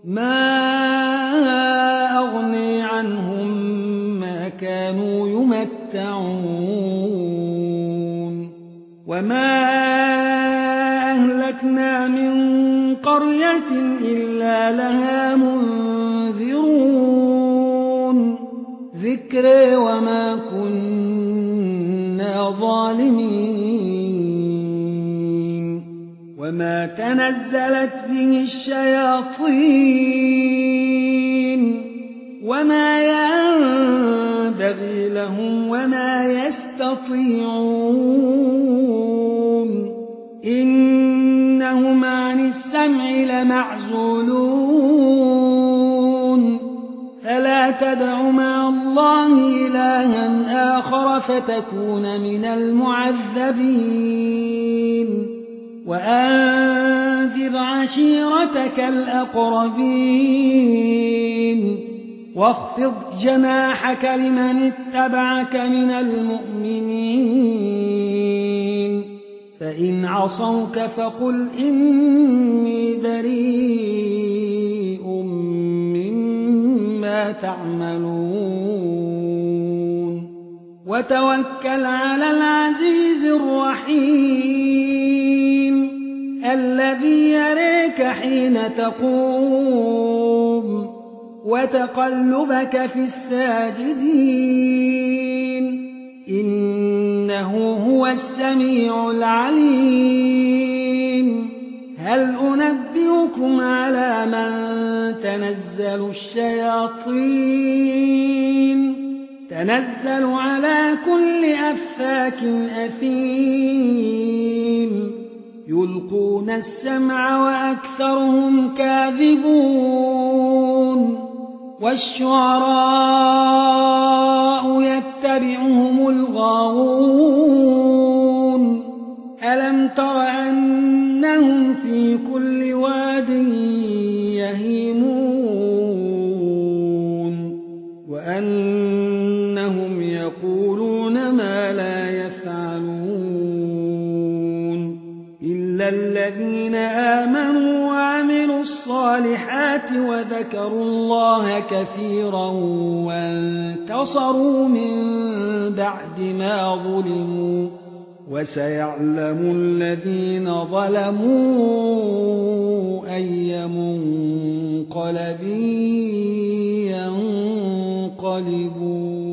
ما أغني عنهم ما كانوا يمتعون وما أهلكنا من قرية إلا لها منذرون ذكر وما كنا ظالمين وما تنزلت به الشياطين وما ينبغي لهم وما يستطيعون إنهم عن السمع لمعزولون فلا تدع مع الله إلها آخر فتكون من المعذبين وأنذر عشيرتك الأقربين واخفض جناحك لمن اتبعك من المؤمنين فإن عصوك فقل إني بريء مما تعملون وتوكل على العزيز الرحيم الذي يريك حين تقوم وتقلبك في الساجدين إنه هو السميع العليم هل أنبئكم على من تنزل الشياطين تنزل على كل أفاك أثيم يلقون السمع وأكثرهم كاذبون والشعراء يتبعهم الغاوون ألم تر أنهم في كل واد يهيمون وأنهم يقولون ما لا يفعلون إلا الذين آمنوا وعملوا الصالحات وذكروا الله كثيرا وانتصروا من بعد ما ظلموا وسيعلم الذين ظلموا أي منقلب ينقلبون